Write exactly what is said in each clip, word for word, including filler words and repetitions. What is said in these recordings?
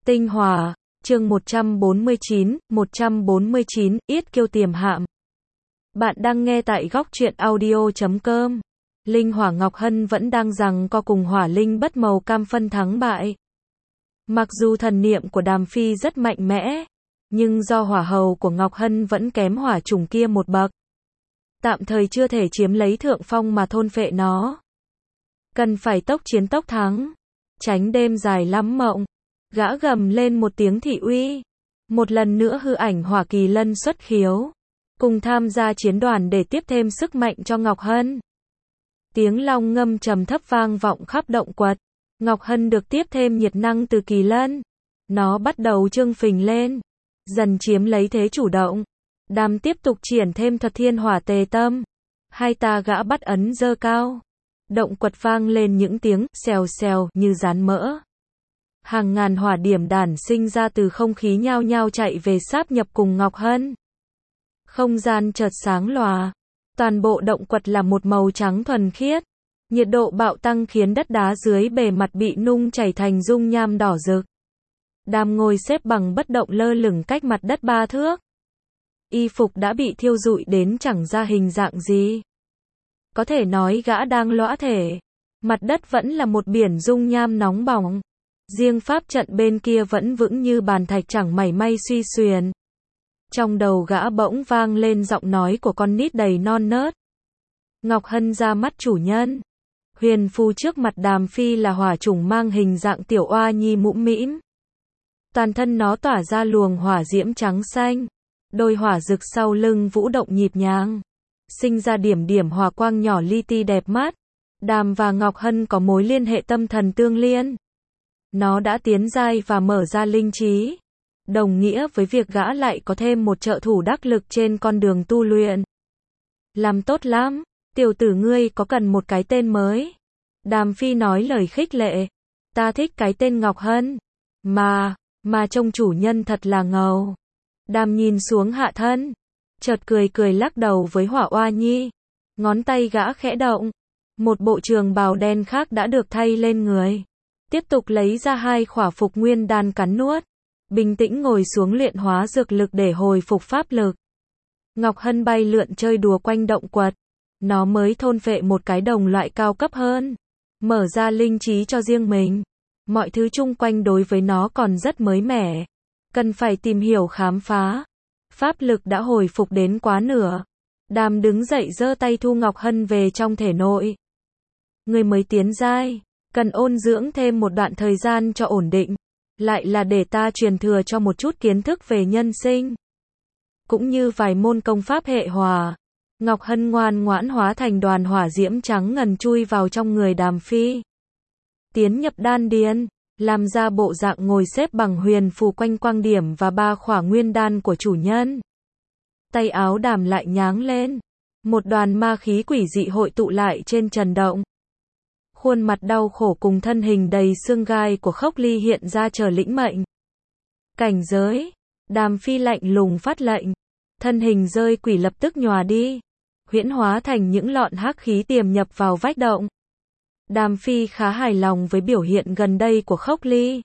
Tinh Hòa, chương một trăm bốn mươi chín, một trăm bốn mươi chín, Yết Kiêu Tiềm Hạm. Bạn đang nghe tại góc truyện audio chấm com. Linh Hỏa Ngọc Hân vẫn đang giằng co cùng Hỏa Linh bất màu cam phân thắng bại. Mặc dù thần niệm của Đàm Phi rất mạnh mẽ, nhưng do hỏa hầu của Ngọc Hân vẫn kém hỏa chủng kia một bậc. Tạm thời chưa thể chiếm lấy thượng phong mà thôn phệ nó. Cần phải tốc chiến tốc thắng, tránh đêm dài lắm mộng. Gã gầm lên một tiếng thị uy. Một lần nữa hư ảnh hỏa kỳ lân xuất khiếu, cùng tham gia chiến đoàn để tiếp thêm sức mạnh cho Ngọc Hân. Tiếng long ngâm trầm thấp vang vọng khắp động quật. Ngọc Hân được tiếp thêm nhiệt năng từ kỳ lân. Nó bắt đầu trương phình lên, dần chiếm lấy thế chủ động. Đàm tiếp tục triển thêm thuật thiên hỏa tề tâm. Hai ta gã bắt ấn dơ cao. Động quật vang lên những tiếng xèo xèo như rán mỡ. Hàng ngàn hỏa điểm đản sinh ra từ không khí nhao nhao chạy về sáp nhập cùng Ngọc Hân. Không gian chợt sáng lòa. Toàn bộ động quật là một màu trắng thuần khiết. Nhiệt độ bạo tăng khiến đất đá dưới bề mặt bị nung chảy thành dung nham đỏ rực. Đàm ngồi xếp bằng bất động lơ lửng cách mặt đất ba thước. Y phục đã bị thiêu rụi đến chẳng ra hình dạng gì. Có thể nói gã đang lõa thể. Mặt đất vẫn là một biển dung nham nóng bỏng. Riêng pháp trận bên kia vẫn vững như bàn thạch chẳng mảy may suy xuyển. Trong đầu gã bỗng vang lên giọng nói của con nít đầy non nớt. Ngọc Hân ra mắt chủ nhân. Huyền phù trước mặt Đàm Phi là hỏa chủng mang hình dạng tiểu oa nhi mũm mĩm. Toàn thân nó tỏa ra luồng hỏa diễm trắng xanh. Đôi hỏa rực sau lưng vũ động nhịp nhàng, sinh ra điểm điểm hỏa quang nhỏ li ti đẹp mắt. Đàm và Ngọc Hân có mối liên hệ tâm thần tương liên. Nó đã tiến giai và mở ra linh trí, đồng nghĩa với việc gã lại có thêm một trợ thủ đắc lực trên con đường tu luyện. Làm tốt lắm, tiểu tử ngươi có cần một cái tên mới? Đàm Phi nói lời khích lệ. Ta thích cái tên Ngọc Hân. Mà, mà trông chủ nhân thật là ngầu. Đàm nhìn xuống hạ thân, chợt cười cười lắc đầu với hỏa oa nhi. Ngón tay gã khẽ động. Một bộ trường bào đen khác đã được thay lên người. Tiếp tục lấy ra hai khỏa phục nguyên đan cắn nuốt. Bình tĩnh ngồi xuống luyện hóa dược lực để hồi phục pháp lực. Ngọc Hân bay lượn chơi đùa quanh động quật. Nó mới thôn phệ một cái đồng loại cao cấp hơn. Mở ra linh trí cho riêng mình. Mọi thứ chung quanh đối với nó còn rất mới mẻ. Cần phải tìm hiểu khám phá. Pháp lực đã hồi phục đến quá nửa. Đàm đứng dậy giơ tay thu Ngọc Hân về trong thể nội. Người mới tiến giai, cần ôn dưỡng thêm một đoạn thời gian cho ổn định. Lại là để ta truyền thừa cho một chút kiến thức về nhân sinh. Cũng như vài môn công pháp hệ hỏa. Ngọc Hân ngoan ngoãn hóa thành đoàn hỏa diễm trắng ngần chui vào trong người Đàm Phi. Tiến nhập đan điền, làm ra bộ dạng ngồi xếp bằng huyền phù quanh quang điểm và ba khỏa nguyên đan của chủ nhân. Tay áo Đàm lại nháng lên. Một đoàn ma khí quỷ dị hội tụ lại trên trần động. Khuôn mặt đau khổ cùng thân hình đầy xương gai của Khốc Ly hiện ra chờ lĩnh mệnh. Cảnh giới. Đàm Phi lạnh lùng phát lệnh. Thân hình rơi quỷ lập tức nhòa đi. Huyễn hóa thành những lọn hắc khí tiềm nhập vào vách động. Đàm Phi khá hài lòng với biểu hiện gần đây của Khốc Ly.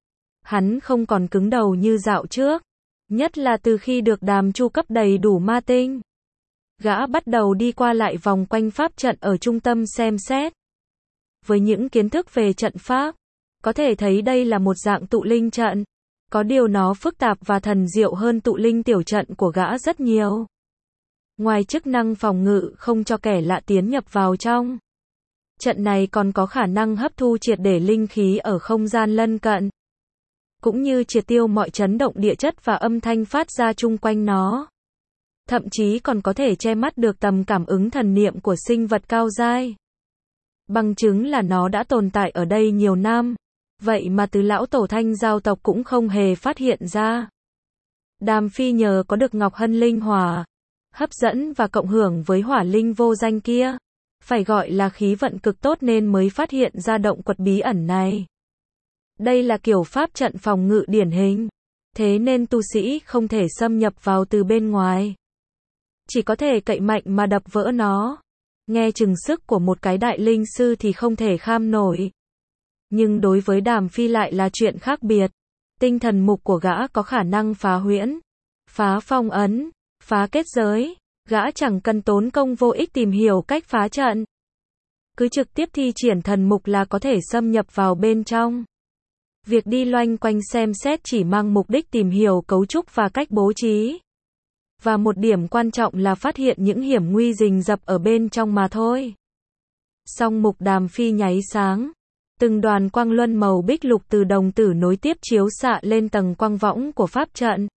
Hắn không còn cứng đầu như dạo trước. Nhất là từ khi được Đàm chu cấp đầy đủ ma tinh. Gã bắt đầu đi qua lại vòng quanh pháp trận ở trung tâm xem xét. Với những kiến thức về trận pháp, có thể thấy đây là một dạng tụ linh trận. Có điều nó phức tạp và thần diệu hơn tụ linh tiểu trận của gã rất nhiều. Ngoài chức năng phòng ngự không cho kẻ lạ tiến nhập vào trong, trận này còn có khả năng hấp thu triệt để linh khí ở không gian lân cận. Cũng như triệt tiêu mọi chấn động địa chất và âm thanh phát ra chung quanh nó. Thậm chí còn có thể che mắt được tầm cảm ứng thần niệm của sinh vật cao giai. Bằng chứng là nó đã tồn tại ở đây nhiều năm. Vậy mà từ lão tổ Thanh giao tộc cũng không hề phát hiện ra. Đàm Phi nhờ có được Ngọc Hân linh hỏa, hấp dẫn và cộng hưởng với hỏa linh vô danh kia. Phải gọi là khí vận cực tốt nên mới phát hiện ra động quật bí ẩn này. Đây là kiểu pháp trận phòng ngự điển hình. Thế nên tu sĩ không thể xâm nhập vào từ bên ngoài. Chỉ có thể cậy mạnh mà đập vỡ nó. Nghe chừng sức của một cái đại linh sư thì không thể kham nổi. Nhưng đối với Đàm Phi lại là chuyện khác biệt. Tinh thần mục của gã có khả năng phá huyễn, phá phong ấn, phá kết giới, gã chẳng cần tốn công vô ích tìm hiểu cách phá trận. Cứ trực tiếp thi triển thần mục là có thể xâm nhập vào bên trong. Việc đi loanh quanh xem xét chỉ mang mục đích tìm hiểu cấu trúc và cách bố trí. Và một điểm quan trọng là phát hiện những hiểm nguy rình rập ở bên trong mà thôi. Song mục Đàm Phi nháy sáng. Từng đoàn quang luân màu bích lục từ đồng tử nối tiếp chiếu xạ lên tầng quang võng của pháp trận.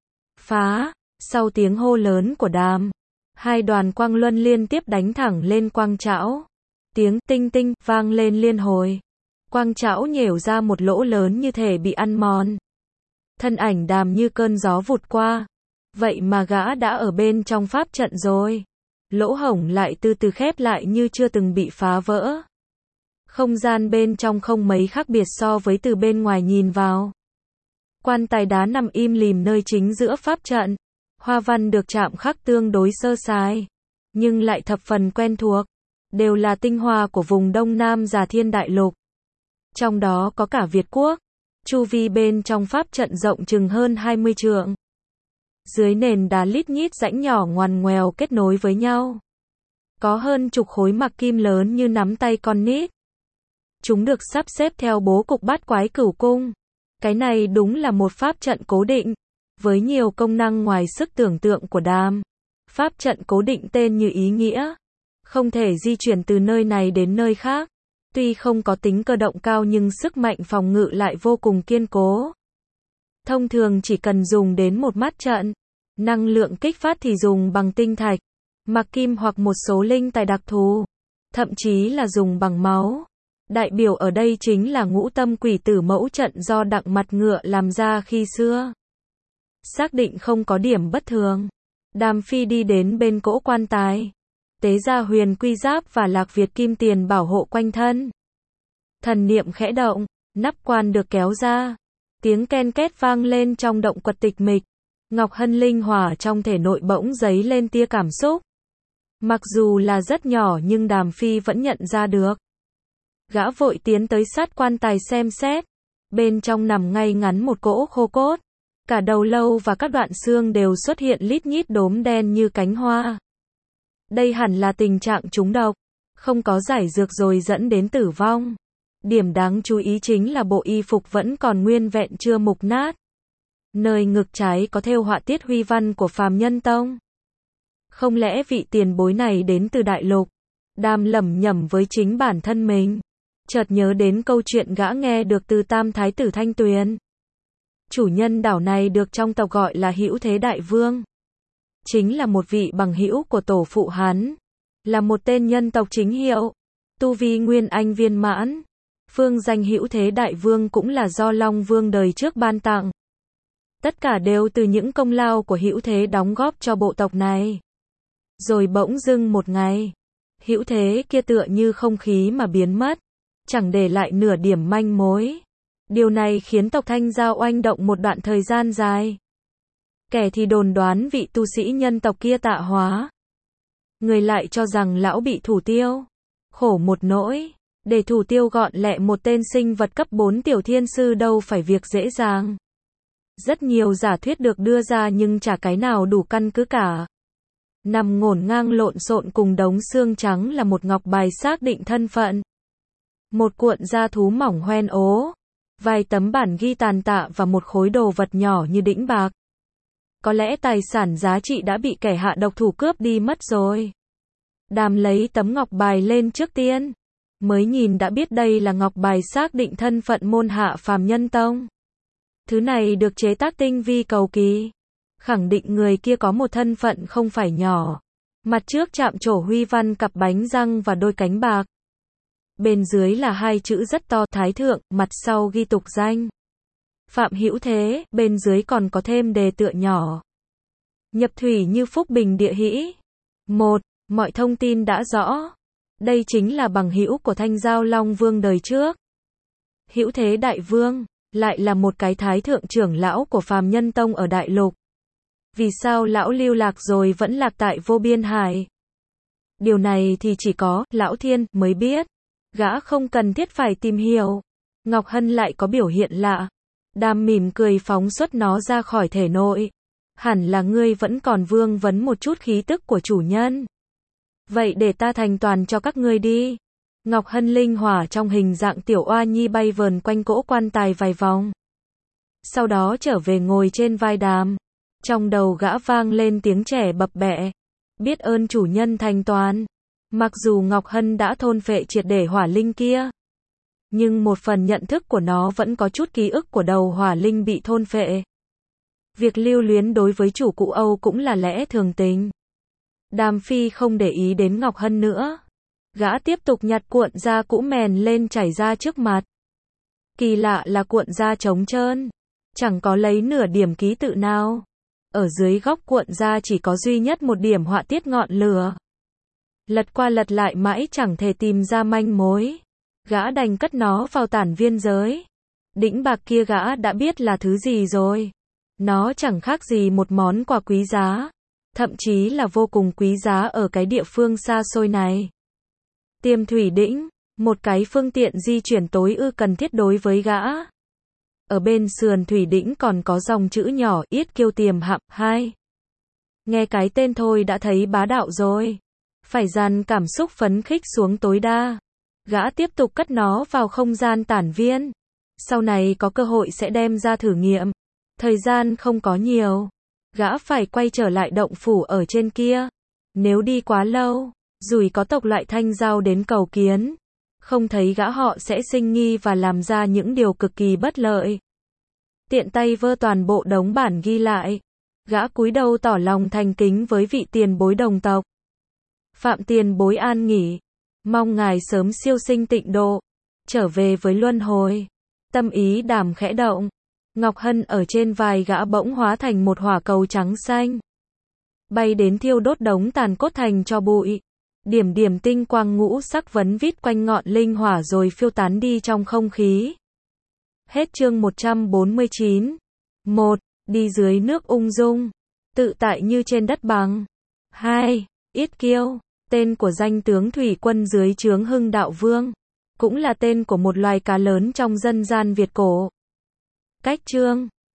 Phá, sau tiếng hô lớn của Đàm, hai đoàn quang luân liên tiếp đánh thẳng lên quang trảo. Tiếng tinh tinh vang lên liên hồi. Quang trảo nhểu ra một lỗ lớn như thể bị ăn mòn. Thân ảnh Đàm như cơn gió vụt qua. Vậy mà gã đã ở bên trong pháp trận rồi. Lỗ hổng lại từ từ khép lại như chưa từng bị phá vỡ. Không gian bên trong không mấy khác biệt so với từ bên ngoài nhìn vào. Quan tài đá nằm im lìm nơi chính giữa pháp trận. Hoa văn được chạm khắc tương đối sơ sài, nhưng lại thập phần quen thuộc. Đều là tinh hoa của vùng Đông Nam Già Thiên Đại Lục. Trong đó có cả Việt Quốc. Chu vi bên trong pháp trận rộng chừng hơn hai mươi trượng. Dưới nền đá lít nhít rãnh nhỏ ngoằn ngoèo kết nối với nhau. Có hơn chục khối mặc kim lớn như nắm tay con nít. Chúng được sắp xếp theo bố cục bát quái cửu cung. Cái này đúng là một pháp trận cố định, với nhiều công năng ngoài sức tưởng tượng của Đàm. Pháp trận cố định tên như ý nghĩa, không thể di chuyển từ nơi này đến nơi khác. Tuy không có tính cơ động cao nhưng sức mạnh phòng ngự lại vô cùng kiên cố. Thông thường chỉ cần dùng đến một mắt trận. Năng lượng kích phát thì dùng bằng tinh thạch, mặc kim hoặc một số linh tài đặc thù. Thậm chí là dùng bằng máu. Đại biểu ở đây chính là ngũ tâm quỷ tử mẫu trận do Đặng Mặt Ngựa làm ra khi xưa. Xác định không có điểm bất thường. Đàm Phi đi đến bên cỗ quan tài. Tế ra huyền quy giáp và lạc Việt kim tiền bảo hộ quanh thân. Thần niệm khẽ động, nắp quan được kéo ra. Tiếng ken két vang lên trong động quật tịch mịch. Ngọc Hân linh hỏa trong thể nội bỗng dấy lên tia cảm xúc. Mặc dù là rất nhỏ nhưng Đàm Phi vẫn nhận ra được. Gã vội tiến tới sát quan tài xem xét. Bên trong nằm ngay ngắn một cỗ khô cốt. Cả đầu lâu và các đoạn xương đều xuất hiện lít nhít đốm đen như cánh hoa. Đây hẳn là tình trạng trúng độc. Không có giải dược rồi dẫn đến tử vong. Điểm đáng chú ý chính là bộ y phục vẫn còn nguyên vẹn chưa mục nát. Nơi ngực trái có thêu họa tiết huy văn của Phàm Nhân Tông. Không lẽ vị tiền bối này đến từ Đại Lục? Đàm lẩm nhẩm với chính bản thân mình. Chợt nhớ đến câu chuyện gã nghe được từ Tam Thái tử Thanh Tuyền. Chủ nhân đảo này được trong tộc gọi là Hữu Thế Đại Vương. Chính là một vị bằng hữu của tổ phụ hắn. Là một tên nhân tộc chính hiệu. Tu vi nguyên anh viên mãn. Phương danh Hữu Thế Đại Vương cũng là do Long Vương đời trước ban tặng. Tất cả đều từ những công lao của Hữu Thế đóng góp cho bộ tộc này. Rồi bỗng dưng một ngày, Hữu Thế kia tựa như không khí mà biến mất, chẳng để lại nửa điểm manh mối. Điều này khiến tộc Thanh Giao oanh động một đoạn thời gian dài. Kẻ thì đồn đoán vị tu sĩ nhân tộc kia tạ hóa. Người lại cho rằng lão bị thủ tiêu. Khổ một nỗi, để thủ tiêu gọn lẹ một tên sinh vật cấp bốn tiểu thiên sư đâu phải việc dễ dàng. Rất nhiều giả thuyết được đưa ra nhưng chả cái nào đủ căn cứ cả. Nằm ngổn ngang lộn xộn cùng đống xương trắng là một ngọc bài xác định thân phận. Một cuộn da thú mỏng hoen ố. Vài tấm bản ghi tàn tạ và một khối đồ vật nhỏ như đĩnh bạc. Có lẽ tài sản giá trị đã bị kẻ hạ độc thủ cướp đi mất rồi. Đàm lấy tấm ngọc bài lên trước tiên. Mới nhìn đã biết đây là ngọc bài xác định thân phận môn hạ Phàm Nhân Tông. Thứ này được chế tác tinh vi cầu kỳ. Khẳng định người kia có một thân phận không phải nhỏ. Mặt trước chạm trổ huy văn cặp bánh răng và đôi cánh bạc. Bên dưới là hai chữ rất to Thái Thượng, mặt sau ghi tục danh. Phạm Hữu Thế, bên dưới còn có thêm đề tựa nhỏ. Nhập thủy như phúc bình địa hỷ. Một. Mọi thông tin đã rõ. Đây chính là bằng hữu của Thanh Giao Long Vương đời trước. Hữu Thế Đại Vương, lại là một cái Thái Thượng trưởng lão của Phàm Nhân Tông ở Đại Lục. Vì sao lão lưu lạc rồi vẫn lạc tại Vô Biên Hải? Điều này thì chỉ có Lão Thiên mới biết. Gã không cần thiết phải tìm hiểu. Ngọc Hân lại có biểu hiện lạ. Đàm mỉm cười phóng xuất nó ra khỏi thể nội. Hẳn là ngươi vẫn còn vương vấn một chút khí tức của chủ nhân. Vậy để ta thành toàn cho các ngươi đi. Ngọc Hân linh hỏa trong hình dạng tiểu oa nhi bay vờn quanh cỗ quan tài vài vòng. Sau đó trở về ngồi trên vai Đàm. Trong đầu gã vang lên tiếng trẻ bập bẹ. Biết ơn chủ nhân thành toàn. Mặc dù Ngọc Hân đã thôn phệ triệt để hỏa linh kia, nhưng một phần nhận thức của nó vẫn có chút ký ức của đầu hỏa linh bị thôn phệ. Việc lưu luyến đối với chủ cụ Âu cũng là lẽ thường tình. Đàm Phi không để ý đến Ngọc Hân nữa. Gã tiếp tục nhặt cuộn da cũ mèn lên trải ra trước mặt. Kỳ lạ là cuộn da trống trơn. Chẳng có lấy nửa điểm ký tự nào. Ở dưới góc cuộn da chỉ có duy nhất một điểm họa tiết ngọn lửa. Lật qua lật lại mãi chẳng thể tìm ra manh mối. Gã đành cất nó vào tản viên giới. Đĩnh bạc kia gã đã biết là thứ gì rồi. Nó chẳng khác gì một món quà quý giá. Thậm chí là vô cùng quý giá ở cái địa phương xa xôi này. Tiềm thủy đĩnh, một cái phương tiện di chuyển tối ưu cần thiết đối với gã. Ở bên sườn thủy đĩnh còn có dòng chữ nhỏ Yết Kiêu Tiềm Hạm hai. Nghe cái tên thôi đã thấy bá đạo rồi. Phải dàn cảm xúc phấn khích xuống tối đa. Gã tiếp tục cất nó vào không gian tản viên. Sau này có cơ hội sẽ đem ra thử nghiệm. Thời gian không có nhiều. Gã phải quay trở lại động phủ ở trên kia. Nếu đi quá lâu, rủi có tộc loại thanh giao đến cầu kiến. Không thấy gã họ sẽ sinh nghi và làm ra những điều cực kỳ bất lợi. Tiện tay vơ toàn bộ đống bản ghi lại. Gã cúi đầu tỏ lòng thành kính với vị tiền bối đồng tộc. Phạm tiền bối an nghỉ. Mong ngài sớm siêu sinh tịnh độ. Trở về với luân hồi. Tâm ý Đàm khẽ động. Ngọc Hân ở trên vai gã bỗng hóa thành một hỏa cầu trắng xanh. Bay đến thiêu đốt đống tàn cốt thành cho bụi. Điểm điểm tinh quang ngũ sắc vấn vít quanh ngọn linh hỏa rồi phiêu tán đi trong không khí. Hết chương một trăm bốn mươi chín. một. Đi dưới nước ung dung. Tự tại như trên đất bằng. hai. Yết Kiêu. Tên của danh tướng thủy quân dưới trướng Hưng Đạo Vương. Cũng là tên của một loài cá lớn trong dân gian Việt cổ. Cách chương